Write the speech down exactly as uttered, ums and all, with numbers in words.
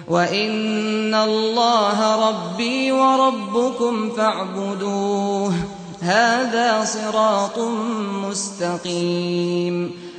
وَإِنَّ اللَّهَ رَبِّي وَرَبُّكُمْ فَاعْبُدُوهُ ۚ هَٰذَا صِرَاطٌ مُّسْتَقِيمٌ